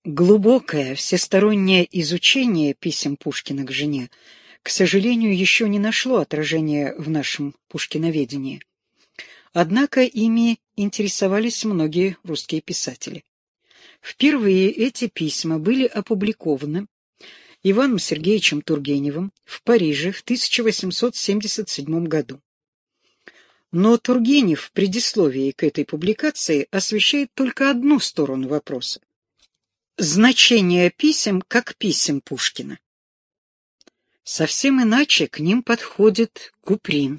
Глубокое, всестороннее изучение писем Пушкина к жене, к сожалению, еще не нашло отражения в нашем пушкиноведении. Однако ими интересовались многие русские писатели. Впервые эти письма были опубликованы Иваном Сергеевичем Тургеневым в Париже в 1877 году. Но Тургенев в предисловии к этой публикации освещает только одну сторону вопроса — значение писем как писем Пушкина. Совсем иначе к ним подходит Куприн.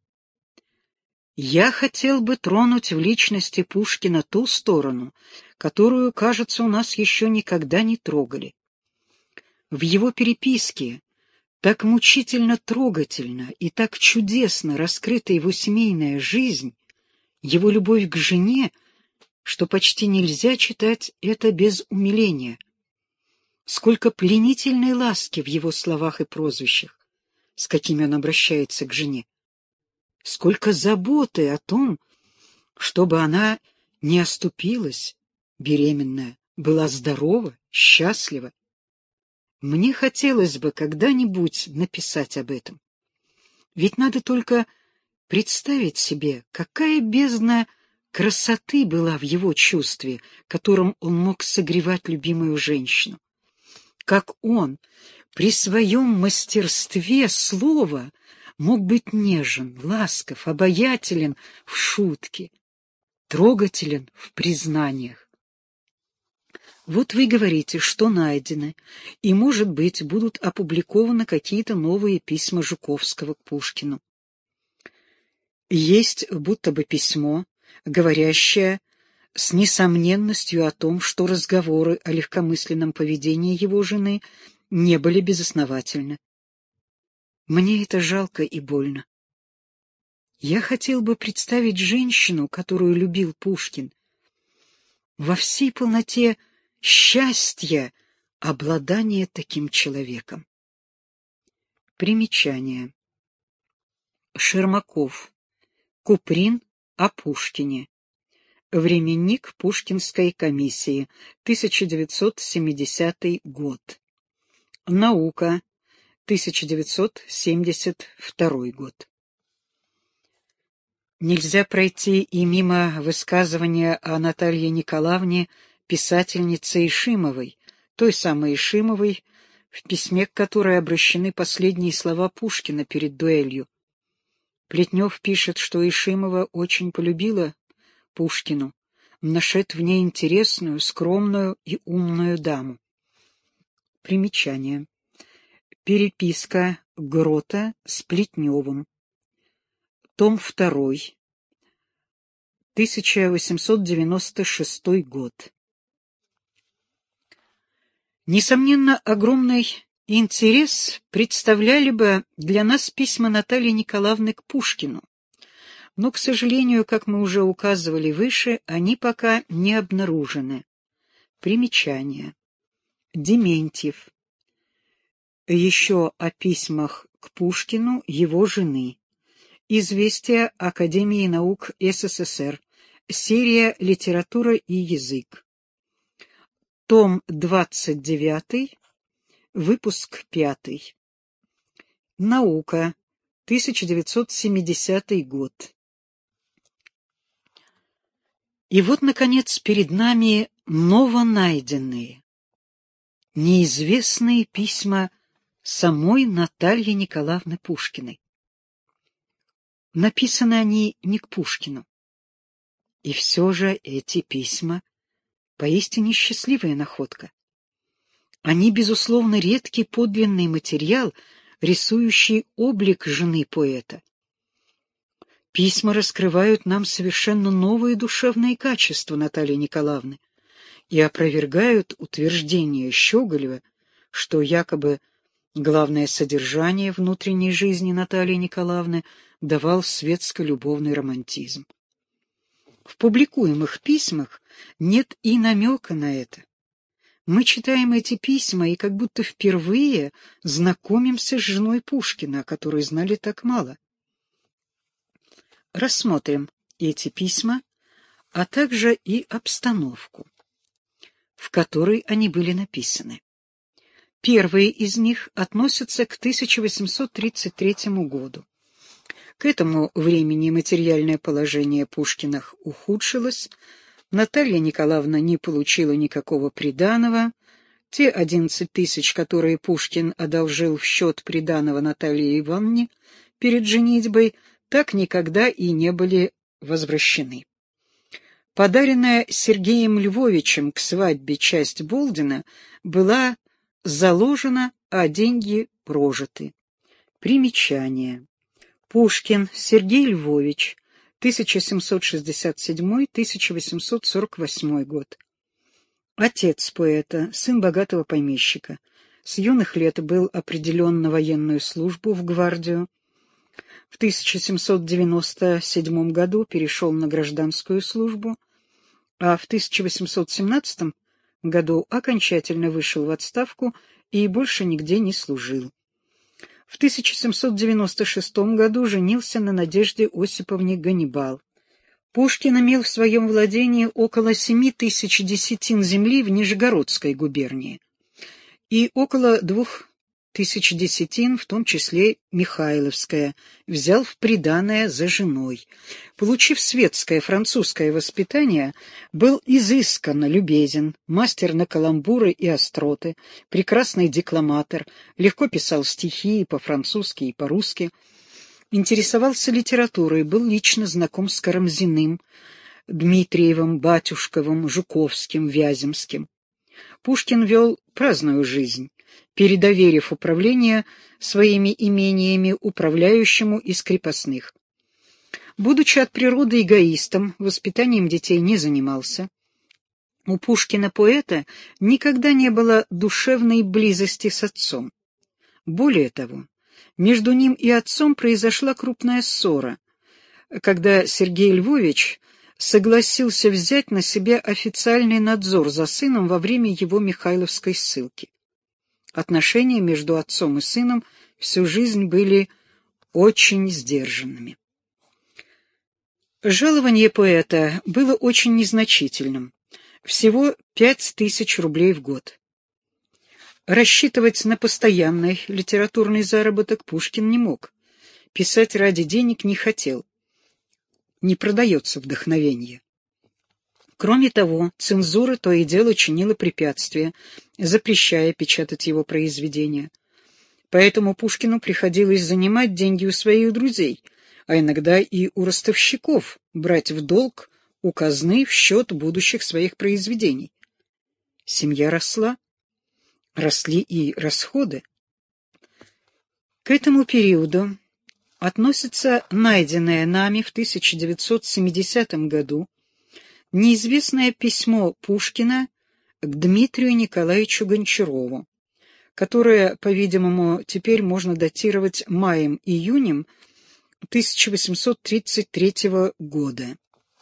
Я хотел бы тронуть в личности Пушкина ту сторону, которую, кажется, у нас еще никогда не трогали. В его переписке так мучительно трогательно и так чудесно раскрыта его семейная жизнь, его любовь к жене, что почти нельзя читать это без умиления. Сколько пленительной ласки в его словах и прозвищах, с какими он обращается к жене. Сколько заботы о том, чтобы она не оступилась, беременная, была здорова, счастлива. Мне хотелось бы когда-нибудь написать об этом. Ведь надо только представить себе, какая бездна красоты была в его чувстве, которым он мог согревать любимую женщину. Как он при своем мастерстве слова мог быть нежен, ласков, обаятелен в шутке, трогателен в признаниях. Вот вы говорите, что найдено, и, может быть, будут опубликованы какие-то новые письма Жуковского к Пушкину. Есть будто бы письмо, говорящее с несомненностью о том, что разговоры о легкомысленном поведении его жены не были безосновательны. Мне это жалко и больно. Я хотел бы представить женщину, которую любил Пушкин, во всей полноте счастья обладания таким человеком. Примечание. Шермаков. Куприн о Пушкине. Временник Пушкинской комиссии. 1970 год. Наука. 1972 год. Нельзя пройти и мимо высказывания о Наталье Николаевне, писательнице Ишимовой, той самой Ишимовой, в письме к которой обращены последние слова Пушкина перед дуэлью. Плетнев пишет, что Ишимова очень полюбила Пушкину, нашед в ней интересную, скромную и умную даму. Примечание. Переписка Грота с Плетневым. Том 2. 1896 год. Несомненно, огромный интерес представляли бы для нас письма Натальи Николаевны к Пушкину, но, к сожалению, как мы уже указывали выше, они пока не обнаружены. Примечание. Дементьев. Еще о письмах к Пушкину его жены. Известия Академии наук СССР. Серия «Литература и язык». Том 29, выпуск 5. Наука, 1970 год. И вот, наконец, перед нами новонайденные, неизвестные письма самой Натальи Николаевны Пушкиной. Написаны они не к Пушкину. И все же эти письма поистине счастливая находка. Они, безусловно, редкий подлинный материал, рисующий облик жены поэта. Письма раскрывают нам совершенно новые душевные качества Натальи Николаевны и опровергают утверждение Щеголева, что якобы главное содержание внутренней жизни Натальи Николаевны давал светско-любовный романтизм. В публикуемых письмах нет и намека на это. Мы читаем эти письма и как будто впервые знакомимся с женой Пушкина, о которой знали так мало. Рассмотрим эти письма, а также и обстановку. в которой они были написаны. Первые из них относятся к 1833 году. К этому времени материальное положение Пушкиных ухудшилось, Наталья Николаевна не получила никакого приданого, те 11 тысяч, которые Пушкин одолжил в счет приданого Наталье Ивановне перед женитьбой, так никогда и не были возвращены. Подаренная Сергеем Львовичем к свадьбе часть Болдина была заложена, а деньги прожиты. Примечание. Пушкин Сергей Львович, 1767-1848 год. Отец поэта, сын богатого помещика. С юных лет был определен на военную службу в гвардию. В 1797 году перешел на гражданскую службу, а в 1817 году окончательно вышел в отставку и больше нигде не служил. В 1796 году женился на Надежде Осиповне Ганнибал. Пушкин имел в своем владении около 7 тысяч десятин земли в Нижегородской губернии и около 2 тысяч десятин, в том числе Михайловская, взял в приданое за женой. Получив светское французское воспитание, был изысканно любезен, мастер на каламбуры и остроты, прекрасный декламатор, легко писал стихи и по-французски, и по-русски, интересовался литературой, был лично знаком с Карамзиным, Дмитриевым, Батюшковым, Жуковским, Вяземским. Пушкин вел праздную жизнь, передоверив управление своими имениями управляющему из крепостных. Будучи от природы эгоистом, воспитанием детей не занимался. У Пушкина-поэта никогда не было душевной близости с отцом. Более того, между ним и отцом произошла крупная ссора, когда Сергей Львович согласился взять на себя официальный надзор за сыном во время его Михайловской ссылки. Отношения между отцом и сыном всю жизнь были очень сдержанными. Жалование поэта было очень незначительным, всего 5000 рублей в год. Рассчитывать на постоянный литературный заработок Пушкин не мог, писать ради денег не хотел. Не продается вдохновение. Кроме того, цензура то и дело чинила препятствия, запрещая печатать его произведения. Поэтому Пушкину приходилось занимать деньги у своих друзей, а иногда и у ростовщиков, брать в долг у казны в счет будущих своих произведений. Семья росла, росли и расходы. К этому периоду относится найденное нами в 1970 году неизвестное письмо Пушкина к Дмитрию Николаевичу Гончарову, которое, по-видимому, теперь можно датировать маем-июнем 1833 года.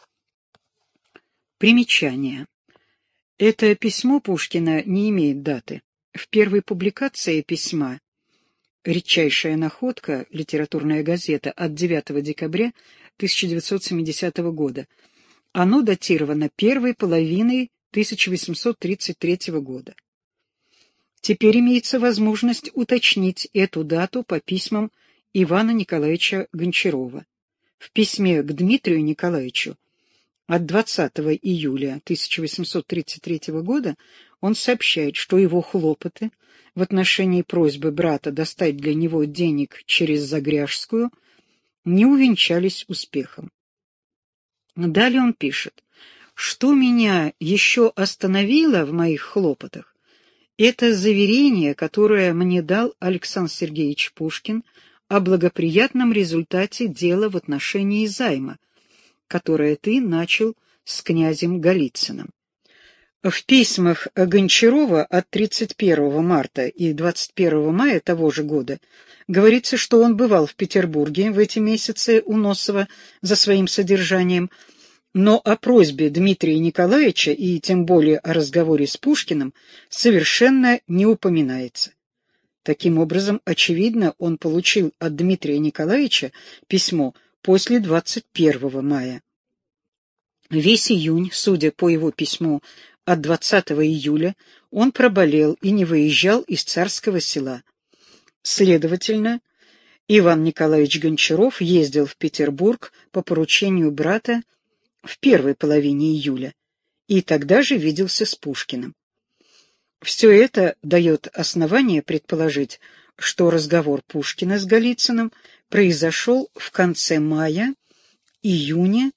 Примечание. Это письмо Пушкина не имеет даты. В первой публикации письма «Редчайшая находка. Литературная газета» от 9 декабря 1970 года. Оно датировано первой половиной 1833 года. Теперь имеется возможность уточнить эту дату по письмам Ивана Николаевича Гончарова. В письме к Дмитрию Николаевичу от 20 июля 1833 года он сообщает, что его хлопоты в отношении просьбы брата достать для него денег через Загряжскую не увенчались успехом. Далее он пишет: «Что меня еще остановило в моих хлопотах, это заверение, которое мне дал Александр Сергеевич Пушкин о благоприятном результате дела в отношении займа, которое ты начал с князем Голицыным». В письмах Гончарова от 31 марта и 21 мая того же года говорится, что он бывал в Петербурге в эти месяцы у Носова за своим содержанием, но о просьбе Дмитрия Николаевича и тем более о разговоре с Пушкиным совершенно не упоминается. Таким образом, очевидно, он получил от Дмитрия Николаевича письмо после 21 мая. Весь июнь, судя по его письму от 20 июля он проболел и не выезжал из Царского Села. Следовательно, Иван Николаевич Гончаров ездил в Петербург по поручению брата в первой половине июля и тогда же виделся с Пушкиным. Все это дает основание предположить, что разговор Пушкина с Голицыным произошел в конце мая-июня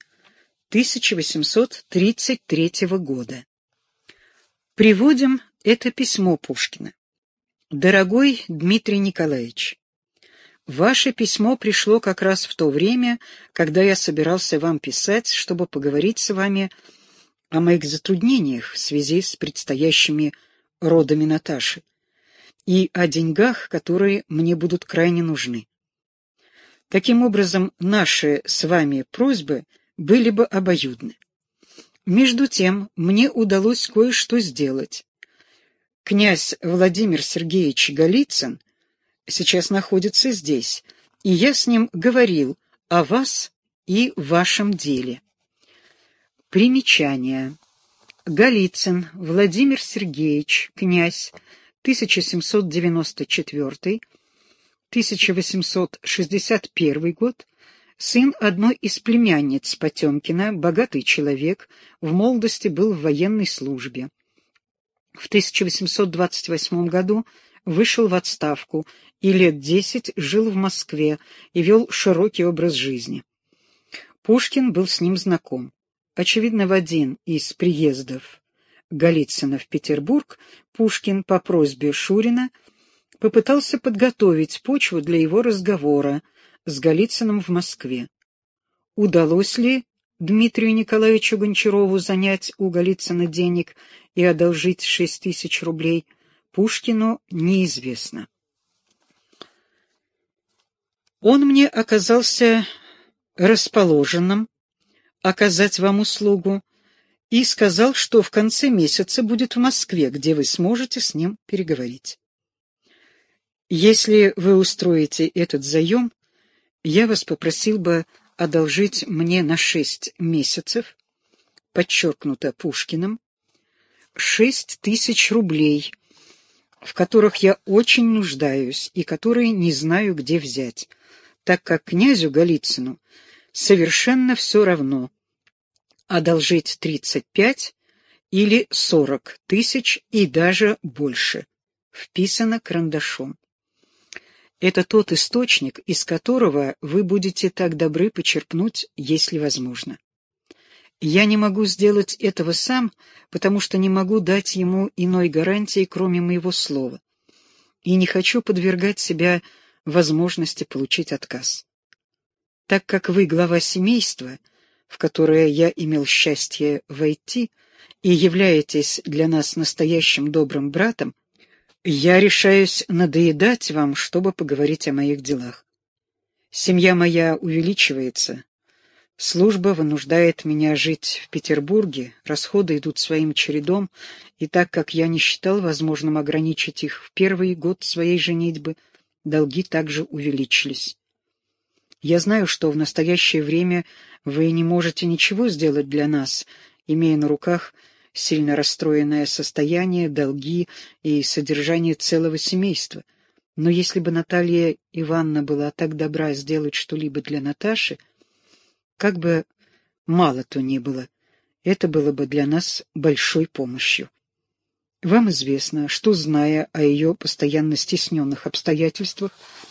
1833 года. Приводим это письмо Пушкина. «Дорогой Дмитрий Николаевич, ваше письмо пришло как раз в то время, когда я собирался вам писать, чтобы поговорить с вами о моих затруднениях в связи с предстоящими родами Наташи и о деньгах, которые мне будут крайне нужны. Таким образом, наши с вами просьбы были бы обоюдны. Между тем, мне удалось кое-что сделать. Князь Владимир Сергеевич Голицын сейчас находится здесь, и я с ним говорил о вас и вашем деле. Примечание. Голицын Владимир Сергеевич, князь, 1794-1861 год, сын одной из племянниц Потемкина, богатый человек, в молодости был в военной службе. В 1828 году вышел в отставку и лет 10 жил в Москве и вел широкий образ жизни. Пушкин был с ним знаком. Очевидно, в один из приездов Голицына в Петербург Пушкин по просьбе Шурина попытался подготовить почву для его разговора с Голицыным в Москве. Удалось ли Дмитрию Николаевичу Гончарову занять у Голицына денег и одолжить 6000 рублей, Пушкину неизвестно. Он мне оказался расположенным оказать вам услугу и сказал, что в конце месяца будет в Москве, где вы сможете с ним переговорить. Если вы устроите этот заем, я вас попросил бы одолжить мне на 6 месяцев, подчеркнуто Пушкиным, 6000 рублей, в которых я очень нуждаюсь и которые не знаю, где взять, так как князю Голицыну совершенно все равно, одолжить 35 или 40 тысяч и даже больше, вписано карандашом. Это тот источник, из которого вы будете так добры почерпнуть, если возможно. Я не могу сделать этого сам, потому что не могу дать ему иной гарантии, кроме моего слова, и не хочу подвергать себя возможности получить отказ. Так как вы глава семейства, в которое я имел счастье войти, и являетесь для нас настоящим добрым братом, я решаюсь надоедать вам, чтобы поговорить о моих делах. Семья моя увеличивается, служба вынуждает меня жить в Петербурге, расходы идут своим чередом, и так как я не считал возможным ограничить их в первый год своей женитьбы, долги также увеличились. Я знаю, что в настоящее время вы не можете ничего сделать для нас, имея на руках сильно расстроенное состояние, долги и содержание целого семейства. Но если бы Наталья Ивановна была так добра сделать что-либо для Наташи, как бы мало то ни было, это было бы для нас большой помощью. Вам известно, что, зная о ее постоянно стесненных обстоятельствах,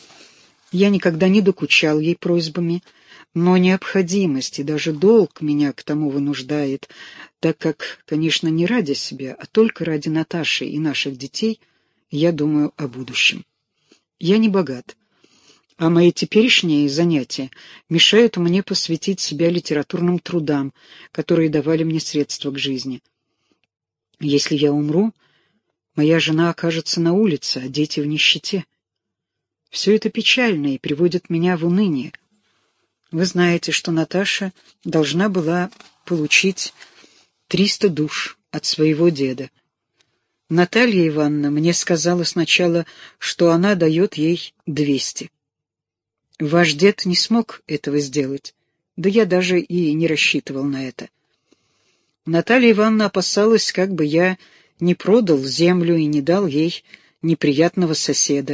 я никогда не докучал ей просьбами, но необходимость и даже долг меня к тому вынуждает, так как, конечно, не ради себя, а только ради Наташи и наших детей я думаю о будущем. Я не богат, а мои теперешние занятия мешают мне посвятить себя литературным трудам, которые давали мне средства к жизни. Если я умру, моя жена окажется на улице, а дети в нищете. Все это печально и приводит меня в уныние. Вы знаете, что Наташа должна была получить 300 душ от своего деда. Наталья Ивановна мне сказала сначала, что она дает ей 200. Ваш дед не смог этого сделать, да я даже и не рассчитывал на это. Наталья Ивановна опасалась, как бы я не продал землю и не дал ей неприятного соседа.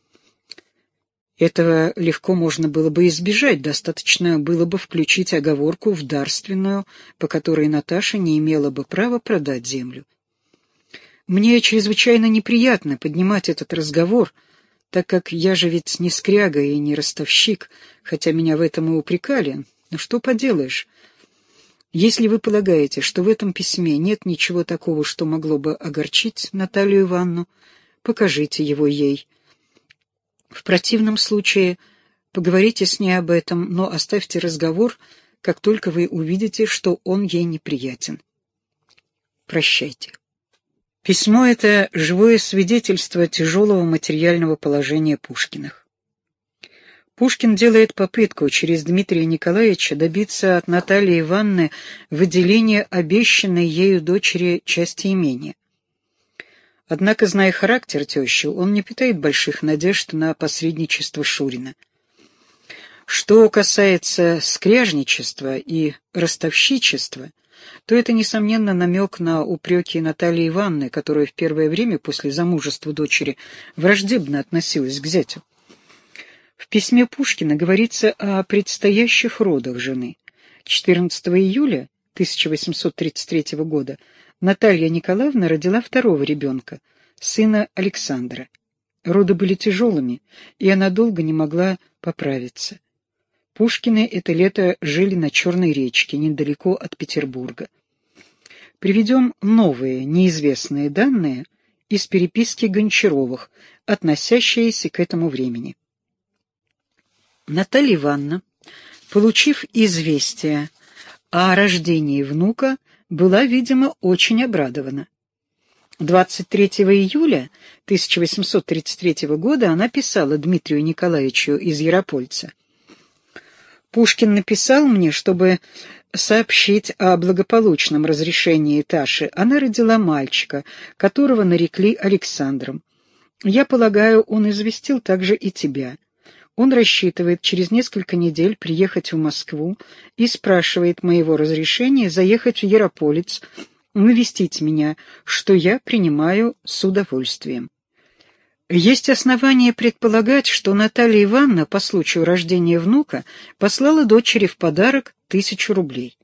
Этого легко можно было бы избежать, достаточно было бы включить оговорку в дарственную, по которой Наташа не имела бы права продать землю. Мне чрезвычайно неприятно поднимать этот разговор, так как я же ведь не скряга и не ростовщик, хотя меня в этом и упрекали. Но что поделаешь? Если вы полагаете, что в этом письме нет ничего такого, что могло бы огорчить Наталью Ивановну, покажите его ей. В противном случае поговорите с ней об этом, но оставьте разговор, как только вы увидите, что он ей неприятен. Прощайте. Письмо — это живое свидетельство тяжелого материального положения Пушкиных. Пушкин делает попытку через Дмитрия Николаевича добиться от Натальи Ивановны выделения обещанной ею дочери части имения. Однако, зная характер тещи, он не питает больших надежд на посредничество Шурина. Что касается скряжничества и ростовщичества, то это, несомненно, намек на упреки Натальи Ивановны, которая в первое время после замужества дочери враждебно относилась к зятю. В письме Пушкина говорится о предстоящих родах жены. 14 июля 1833 года Наталья Николаевна родила второго ребенка, сына Александра. Роды были тяжелыми, и она долго не могла поправиться. Пушкины это лето жили на Черной речке, недалеко от Петербурга. Приведем новые, неизвестные данные из переписки Гончаровых, относящиеся к этому времени. Наталья Ивановна, получив известие о рождении внука, была, видимо, очень обрадована. 23 июля 1833 года она писала Дмитрию Николаевичу из Яропольца: «Пушкин написал мне, чтобы сообщить о благополучном разрешении Таши. Она родила мальчика, которого нарекли Александром. Я полагаю, он известил также и тебя. Он рассчитывает через несколько недель приехать в Москву и спрашивает моего разрешения заехать в Ярополец, навестить меня, что я принимаю с удовольствием». Есть основания предполагать, что Наталья Ивановна по случаю рождения внука послала дочери в подарок 1000 рублей.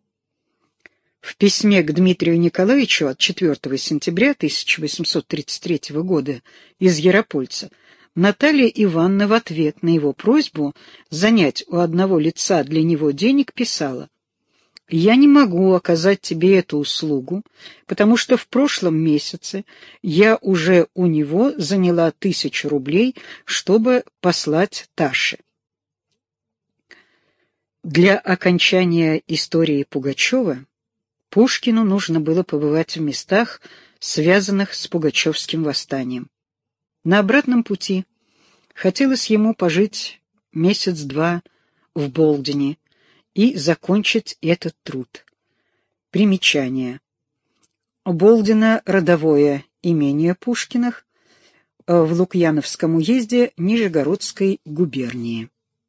В письме к Дмитрию Николаевичу от 4 сентября 1833 года из Яропольца Наталья Ивановна в ответ на его просьбу занять у одного лица для него денег писала: «Я не могу оказать тебе эту услугу, потому что в прошлом месяце я уже у него заняла 1000 рублей, чтобы послать Таше». Для окончания истории Пугачева Пушкину нужно было побывать в местах, связанных с Пугачевским восстанием. На обратном пути хотелось ему пожить месяц-два в Болдине и закончить этот труд. Примечание. Болдино — родовое имение Пушкиных в Лукьяновском уезде Нижегородской губернии.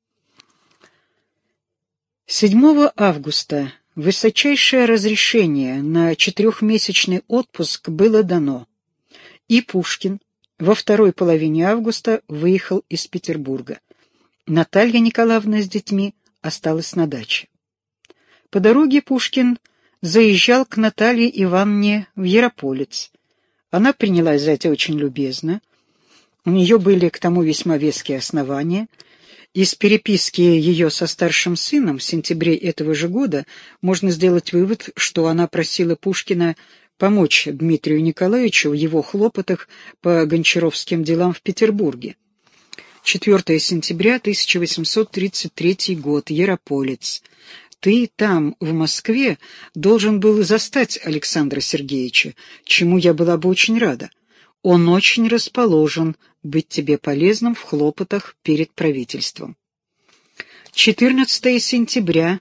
7 августа высочайшее разрешение на 4-месячный отпуск было дано, и Пушкин во второй половине августа выехал из Петербурга. Наталья Николаевна с детьми осталась на даче. По дороге Пушкин заезжал к Наталье Ивановне в Ярополец. Она принялась за это очень любезно. У нее были к тому весьма веские основания. Из переписки ее со старшим сыном в сентябре этого же года можно сделать вывод, что она просила Пушкина помочь Дмитрию Николаевичу в его хлопотах по гончаровским делам в Петербурге. 4 сентября 1833 год. Ярополец. Ты там, в Москве, должен был застать Александра Сергеевича, чему я была бы очень рада. Он очень расположен быть тебе полезным в хлопотах перед правительством. 14 сентября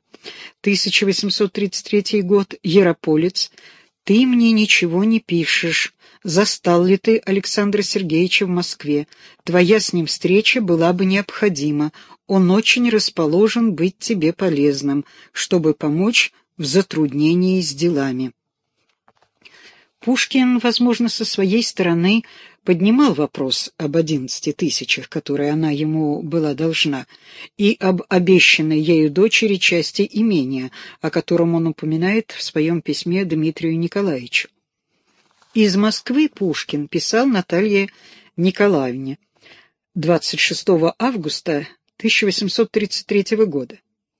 1833 год. Ярополец. Ты мне ничего не пишешь. Застал ли ты Александра Сергеевича в Москве? Твоя с ним встреча была бы необходима. Он очень расположен быть тебе полезным, чтобы помочь в затруднении с делами. Пушкин, возможно, со своей стороны поднимал вопрос об 11 тысячах, которые она ему была должна, и об обещанной ею дочери части имения, о котором он упоминает в своем письме Дмитрию Николаевичу. Из Москвы Пушкин писал Наталье Николаевне 26 августа 1833 года.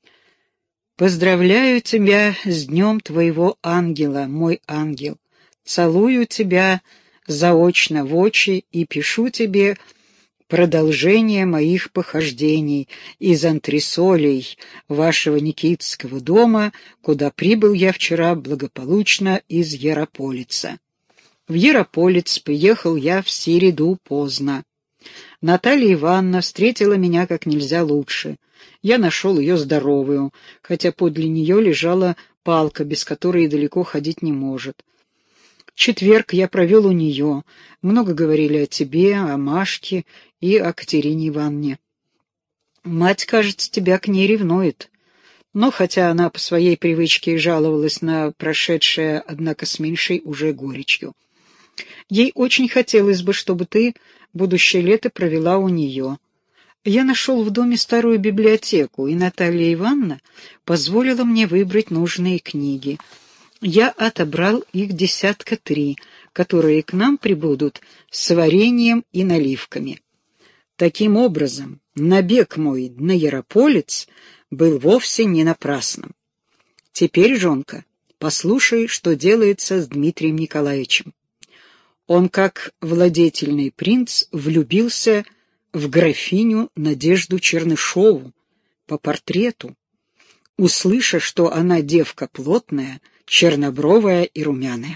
«Поздравляю тебя с днем твоего ангела, мой ангел. Целую тебя заочно в очи и пишу тебе продолжение моих похождений из антресолей вашего Никитского дома, куда прибыл я вчера благополучно из Ярополица. В Ярополец приехал я в середу поздно. Наталья Ивановна встретила меня как нельзя лучше. Я нашел ее здоровую, хотя подле нее лежала палка, без которой далеко ходить не может. Четверг я провел у нее. Много говорили о тебе, о Машке и о Катерине Ивановне. Мать, кажется, тебя к ней ревнует. Но хотя она по своей привычке жаловалась на прошедшее, однако с меньшей уже горечью. Ей очень хотелось бы, чтобы ты будущее лето провела у нее. Я нашел в доме старую библиотеку, и Наталья Ивановна позволила мне выбрать нужные книги. Я отобрал их 3, которые к нам прибудут с вареньем и наливками. Таким образом, набег мой на Ярополец был вовсе не напрасным. Теперь, жонка, послушай, что делается с Дмитрием Николаевичем. Он, как владетельный принц, влюбился в графиню Надежду Чернышову по портрету, услыша, что она девка плотная, чернобровая и румяная.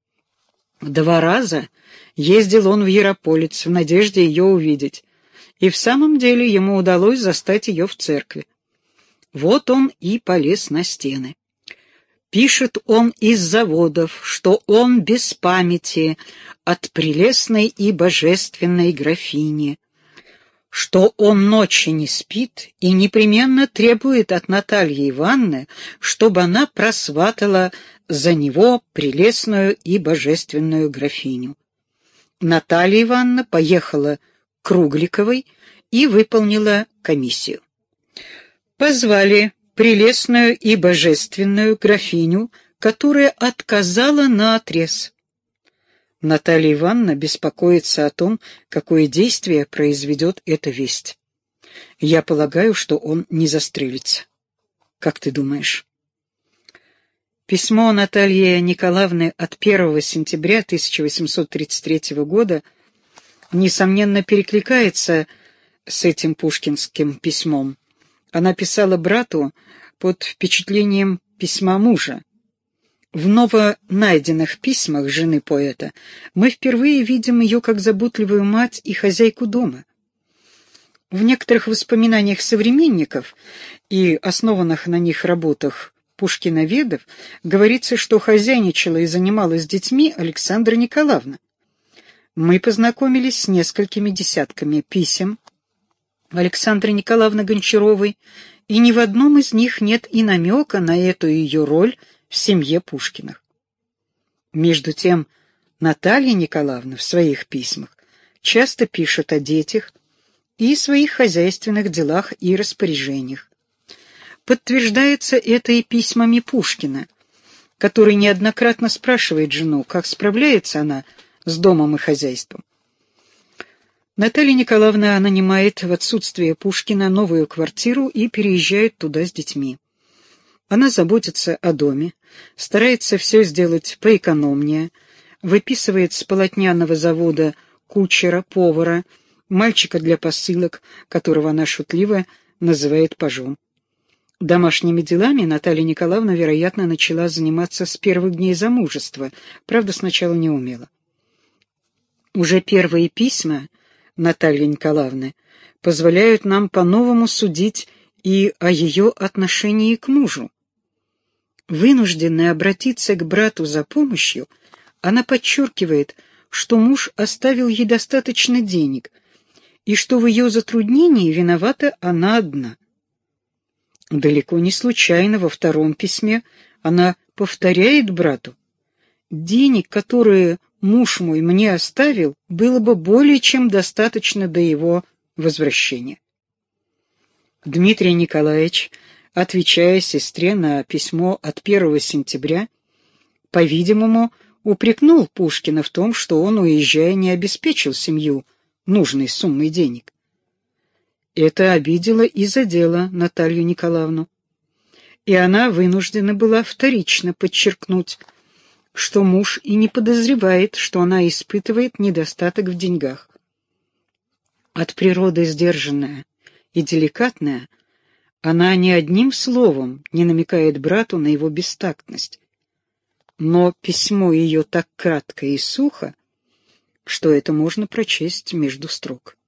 2 раза ездил он в Ярополец в надежде ее увидеть, и в самом деле ему удалось застать ее в церкви. Вот он и полез на стены. Пишет он из заводов, что он без памяти от прелестной и божественной графини, что он ночи не спит и непременно требует от Натальи Ивановны, чтобы она просватала за него прелестную и божественную графиню. Наталья Ивановна поехала к Кругликовой и выполнила комиссию. Позвали прелестную и божественную графиню, которая отказала наотрез. Наталья Ивановна беспокоится о том, какое действие произведет эта весть. Я полагаю, что он не застрелится. Как ты думаешь? Письмо Натальи Николаевны от 1 сентября 1833 года несомненно перекликается с этим пушкинским письмом. Она писала брату под впечатлением письма мужа. В новонайденных письмах жены поэта мы впервые видим ее как заботливую мать и хозяйку дома. В некоторых воспоминаниях современников и основанных на них работах пушкиноведов говорится, что хозяйничала и занималась детьми Александра Николаевна. Мы познакомились с несколькими десятками писем Александры Николаевны Гончаровой, и ни в одном из них нет и намека на эту ее роль в семье Пушкиных. Между тем, Наталья Николаевна в своих письмах часто пишет о детях и своих хозяйственных делах и распоряжениях. Подтверждается это и письмами Пушкина, который неоднократно спрашивает жену, как справляется она с домом и хозяйством. Наталья Николаевна нанимает в отсутствие Пушкина новую квартиру и переезжает туда с детьми. Она заботится о доме, старается все сделать поэкономнее, выписывает с полотняного завода кучера, повара, мальчика для посылок, которого она шутливо называет пажом. Домашними делами Наталья Николаевна, вероятно, начала заниматься с первых дней замужества, правда, сначала не умела. Уже первые письма Натальи Николаевны позволяют нам по-новому судить и о ее отношении к мужу. Вынужденная обратиться к брату за помощью, она подчеркивает, что муж оставил ей достаточно денег, и что в ее затруднении виновата она одна. Далеко не случайно во втором письме она повторяет брату: денег, которые муж мой мне оставил, было бы более чем достаточно до его возвращения. Дмитрий Николаевич, отвечая сестре на письмо от 1 сентября, по-видимому, упрекнул Пушкина в том, что он, уезжая, не обеспечил семью нужной суммой денег. Это обидело и задело Наталью Николаевну, и она вынуждена была вторично подчеркнуть, что муж и не подозревает, что она испытывает недостаток в деньгах. От природы сдержанная и деликатная, она ни одним словом не намекает брату на его бестактность, но письмо ее так кратко и сухо, что это можно прочесть между строк.